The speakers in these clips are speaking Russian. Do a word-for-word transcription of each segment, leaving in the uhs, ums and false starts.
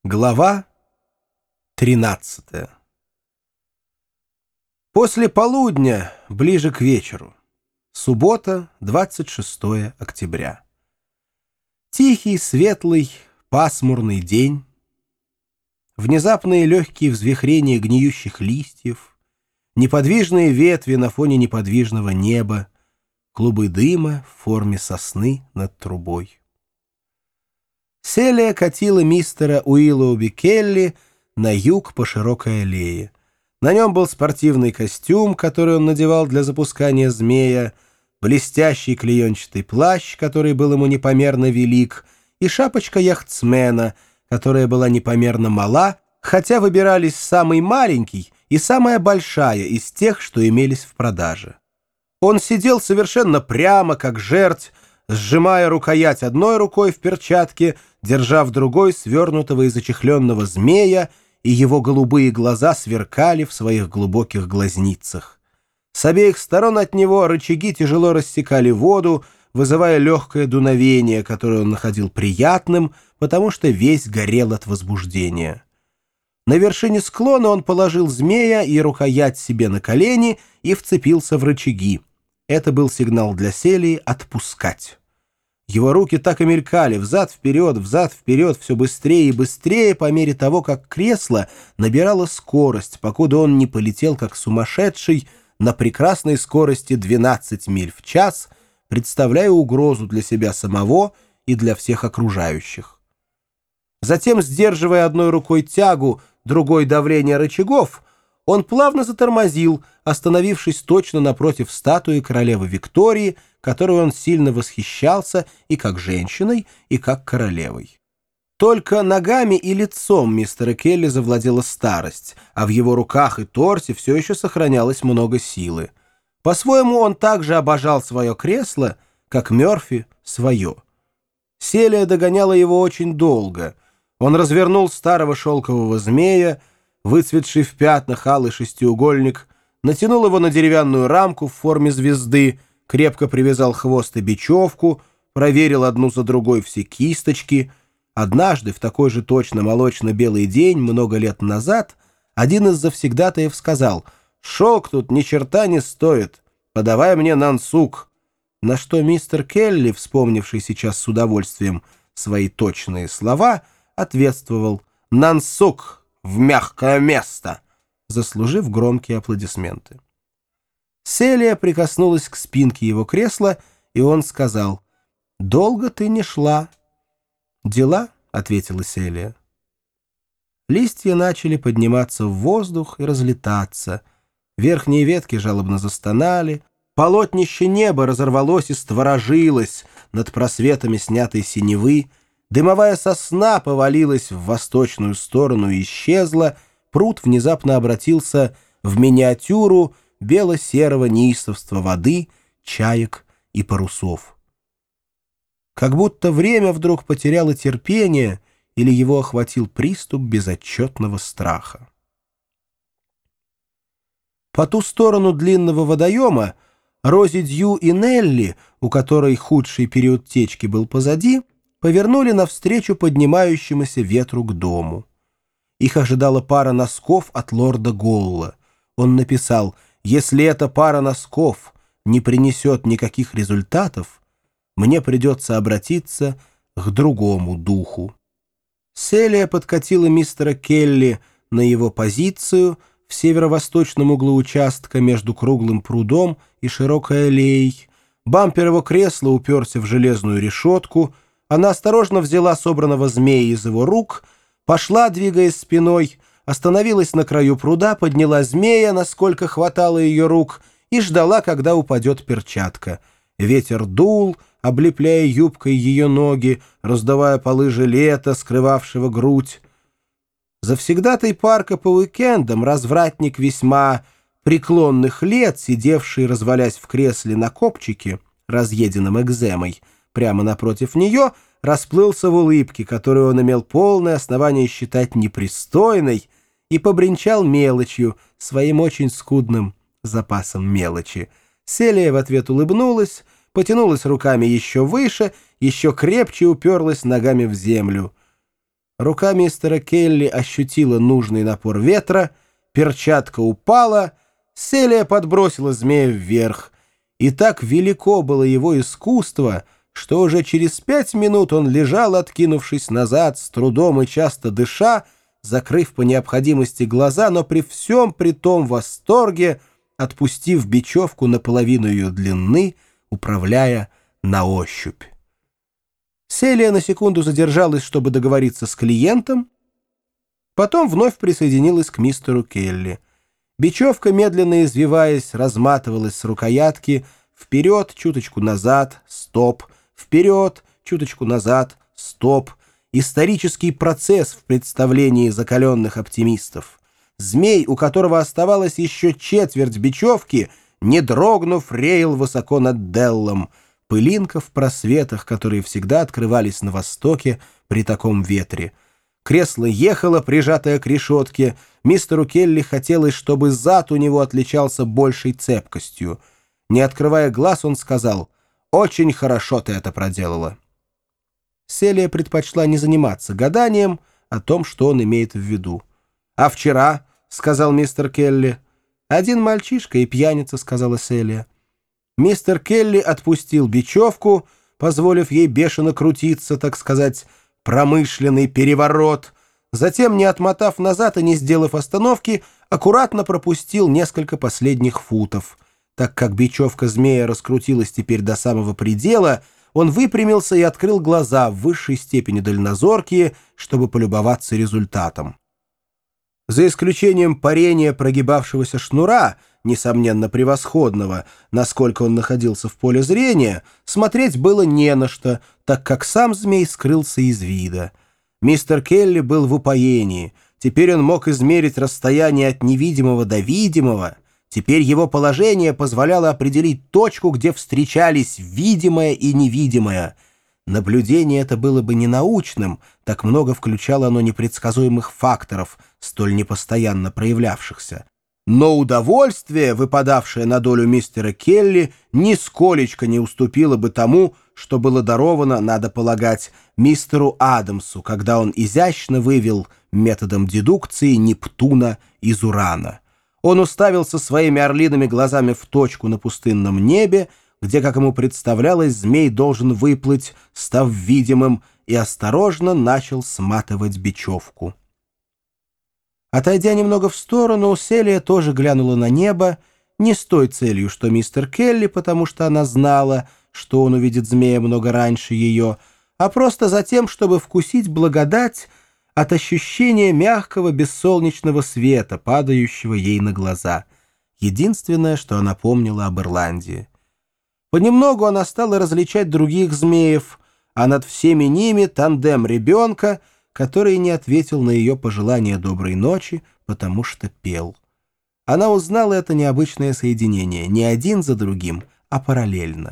Глава тринадцатая. После полудня, ближе к вечеру. Суббота, двадцать шестое октября. Тихий, светлый, пасмурный день. Внезапные легкие взвихрения гниющих листьев, неподвижные ветви на фоне неподвижного неба, клубы дыма в форме сосны над трубой. Селия катила мистера Уиллоуби Келли на юг по широкой аллее. На нем был спортивный костюм, который он надевал для запускания змея, блестящий клеенчатый плащ, который был ему непомерно велик, и шапочка яхтсмена, которая была непомерно мала, хотя выбирались самый маленький и самая большая из тех, что имелись в продаже. Он сидел совершенно прямо, как жерть, сжимая рукоять одной рукой в перчатке, держа в другой свернутого и зачехленного змея, и его голубые глаза сверкали в своих глубоких глазницах. С обеих сторон от него рычаги тяжело рассекали воду, вызывая легкое дуновение, которое он находил приятным, потому что весь горел от возбуждения. На вершине склона он положил змея и рукоять себе на колени и вцепился в рычаги. Это был сигнал для Селии «отпускать». Его руки так и мелькали, взад-вперед, взад-вперед, все быстрее и быстрее, по мере того, как кресло набирало скорость, покуда он не полетел, как сумасшедший, на прекрасной скорости двенадцать миль в час, представляя угрозу для себя самого и для всех окружающих. Затем, сдерживая одной рукой тягу, другой давление рычагов, он плавно затормозил, остановившись точно напротив статуи королевы Виктории, которой он сильно восхищался и как женщиной, и как королевой. Только ногами и лицом мистера Келли завладела старость, а в его руках и торсе все еще сохранялось много силы. По-своему он также обожал свое кресло, как Мёрфи свое. Селия догоняла его очень долго. Он развернул старого шелкового змея, выцветший в пятнах алый шестиугольник, натянул его на деревянную рамку в форме звезды, крепко привязал хвост и бечевку, проверил одну за другой все кисточки. Однажды, в такой же точно молочно-белый день, много лет назад, один из завсегдатаев сказал: «Шелк тут ни черта не стоит, подавай мне нансук». На что мистер Келли, вспомнивший сейчас с удовольствием свои точные слова, ответствовал: «Нансук! В мягкое место», заслужив громкие аплодисменты. Селия прикоснулась к спинке его кресла, и он сказал: «Долго ты не шла». «Дела», — ответила Селия. Листья начали подниматься в воздух и разлетаться. Верхние ветки жалобно застонали. Полотнище неба разорвалось и сtvорожилось над просветами снятой синевы. Дымовая сосна повалилась в восточную сторону и исчезла. Пруд внезапно обратился в миниатюру бело-серого неистовства воды, чаек и парусов. Как будто время вдруг потеряло терпение или его охватил приступ безотчетного страха. По ту сторону длинного водоема Рози Дью и Нелли, у которой худший период течки был позади, повернули навстречу поднимающемуся ветру к дому. Их ожидала пара носков от лорда Голла. Он написал: «Если эта пара носков не принесет никаких результатов, мне придется обратиться к другому духу». Селия подкатила мистера Келли на его позицию в северо-восточном углу участка между круглым прудом и широкой аллеей. Бампер его кресла уперся в железную решетку. Она осторожно взяла собранного змея из его рук, пошла, двигаясь спиной, остановилась на краю пруда, подняла змея, насколько хватало ее рук, и ждала, когда упадет перчатка. Ветер дул, облепляя юбкой ее ноги, раздавая полы жилета, скрывавшего грудь. Завсегдатай парка по уикендам, развратник весьма преклонных лет, сидевший, развалясь в кресле на копчике, разъеденном экземой, прямо напротив нее, расплылся в улыбке, которую он имел полное основание считать непристойной, и побренчал мелочью, своим очень скудным запасом мелочи. Селия в ответ улыбнулась, потянулась руками еще выше, еще крепче уперлась ногами в землю. Рука мистера Келли ощутила нужный напор ветра, перчатка упала, Селия подбросила змея вверх, и так велико было его искусство, что уже через пять минут он лежал, откинувшись назад, с трудом и часто дыша, закрыв по необходимости глаза, но при всем при том восторге, отпустив бечевку наполовину ее длины, управляя на ощупь. Селия на секунду задержалась, чтобы договориться с клиентом, потом вновь присоединилась к мистеру Келли. Бечевка, медленно извиваясь, разматывалась с рукоятки вперед, чуточку назад, стоп, вперед, чуточку назад, стоп. Исторический процесс в представлении закаленных оптимистов. Змей, у которого оставалась еще четверть бечевки, не дрогнув, реял высоко над Деллом. Пылинка в просветах, которые всегда открывались на востоке при таком ветре. Кресло ехало, прижатое к решетке. Мистеру Келли хотелось, чтобы зад у него отличался большей цепкостью. Не открывая глаз, он сказал: «Очень хорошо ты это проделала». Селия предпочла не заниматься гаданием о том, что он имеет в виду. «А вчера?» — сказал мистер Келли. «Один мальчишка и пьяница», — сказала Селия. Мистер Келли отпустил бечевку, позволив ей бешено крутиться, так сказать, промышленный переворот. Затем, не отмотав назад и не сделав остановки, аккуратно пропустил несколько последних футов. Так как бечевка змея раскрутилась теперь до самого предела, он выпрямился и открыл глаза, в высшей степени дальнозоркие, чтобы полюбоваться результатом. За исключением парения прогибавшегося шнура, несомненно превосходного, насколько он находился в поле зрения, смотреть было не на что, так как сам змей скрылся из вида. Мистер Келли был в упоении. Теперь он мог измерить расстояние от невидимого до видимого. Теперь его положение позволяло определить точку, где встречались видимое и невидимое. Наблюдение это было бы ненаучным, так много включало оно непредсказуемых факторов, столь непостоянно проявлявшихся. Но удовольствие, выпадавшее на долю мистера Келли, нисколечко не уступило бы тому, что было даровано, надо полагать, мистеру Адамсу, когда он изящно вывел методом дедукции Нептуна из Урана. Он уставился своими орлиными глазами в точку на пустынном небе, где, как ему представлялось, змей должен выплыть, став видимым, и осторожно начал сматывать бечевку. Отойдя немного в сторону, Селия тоже глянула на небо, не с той целью, что мистер Келли, потому что она знала, что он увидит змея много раньше ее, а просто за тем, чтобы вкусить благодать от ощущения мягкого бессолнечного света, падающего ей на глаза. Единственное, что она помнила об Ирландии. Понемногу она стала различать других змеев, а над всеми ними тандем ребенка, который не ответил на ее пожелание доброй ночи, потому что пел. Она узнала это необычное соединение, не один за другим, а параллельно.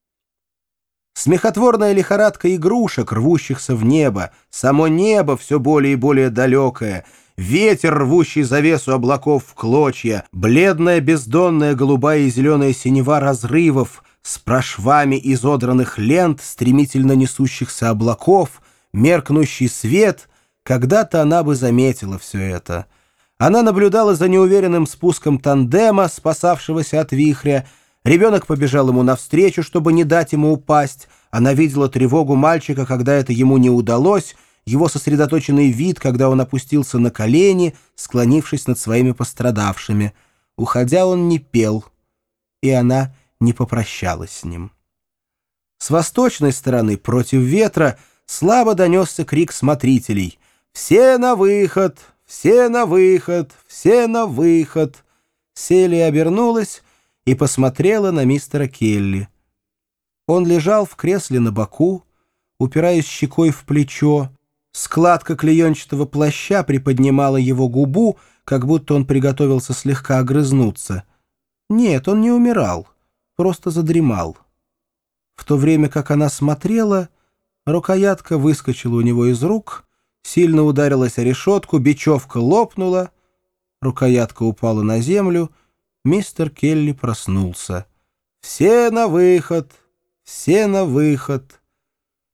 Смехотворная лихорадка игрушек, рвущихся в небо, само небо все более и более далекое, ветер, рвущий завесу облаков в клочья, бледная бездонная голубая и зеленая синева разрывов с прошвами изодранных лент, стремительно несущихся облаков, меркнущий свет, когда-то она бы заметила все это. Она наблюдала за неуверенным спуском тандема, спасавшегося от вихря. Ребенок побежал ему навстречу, чтобы не дать ему упасть. Она видела тревогу мальчика, когда это ему не удалось, его сосредоточенный вид, когда он опустился на колени, склонившись над своими пострадавшими. Уходя, он не пел, и она не попрощалась с ним. С восточной стороны, против ветра, слабо донесся крик смотрителей: «Все на выход! Все на выход! Все на выход!» Селия обернулась и посмотрела на мистера Келли. Он лежал в кресле на боку, упираясь щекой в плечо. Складка клеенчатого плаща приподнимала его губу, как будто он приготовился слегка огрызнуться. Нет, он не умирал, просто задремал. В то время как она смотрела, рукоятка выскочила у него из рук, сильно ударилась о решетку, бечевка лопнула, рукоятка упала на землю, мистер Келли проснулся. «Все на выход! Все на выход!»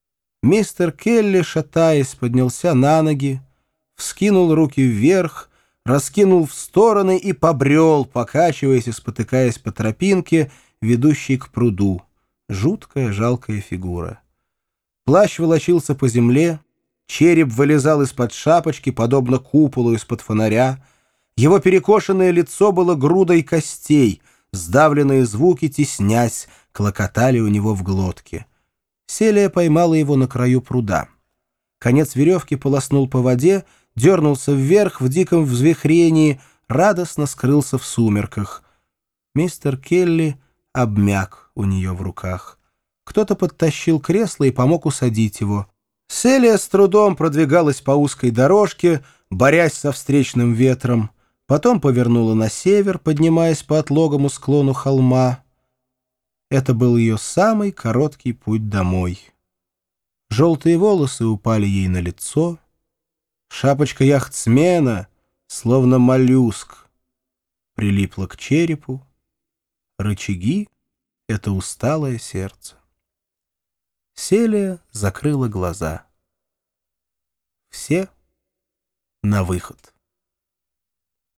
Мистер Келли, шатаясь, поднялся на ноги, вскинул руки вверх, раскинул в стороны и побрел, покачиваясь и спотыкаясь по тропинке, ведущей к пруду. Жуткая, жалкая фигура. Плащ волочился по земле, череп вылезал из-под шапочки, подобно куполу из-под фонаря. Его перекошенное лицо было грудой костей, сдавленные звуки, теснясь, клокотали у него в глотке. Селия поймала его на краю пруда. Конец веревки полоснул по воде, дернулся вверх в диком взвихрении, радостно скрылся в сумерках. Мистер Келли обмяк у нее в руках. Кто-то подтащил кресло и помог усадить его. Селия с трудом продвигалась по узкой дорожке, борясь со встречным ветром. Потом повернула на север, поднимаясь по отлогому склону холма. Это был ее самый короткий путь домой. Желтые волосы упали ей на лицо. Шапочка яхтсмена, словно моллюск, прилипла к черепу. Рычаги — это усталое сердце. Селия закрыла глаза. Все на выход.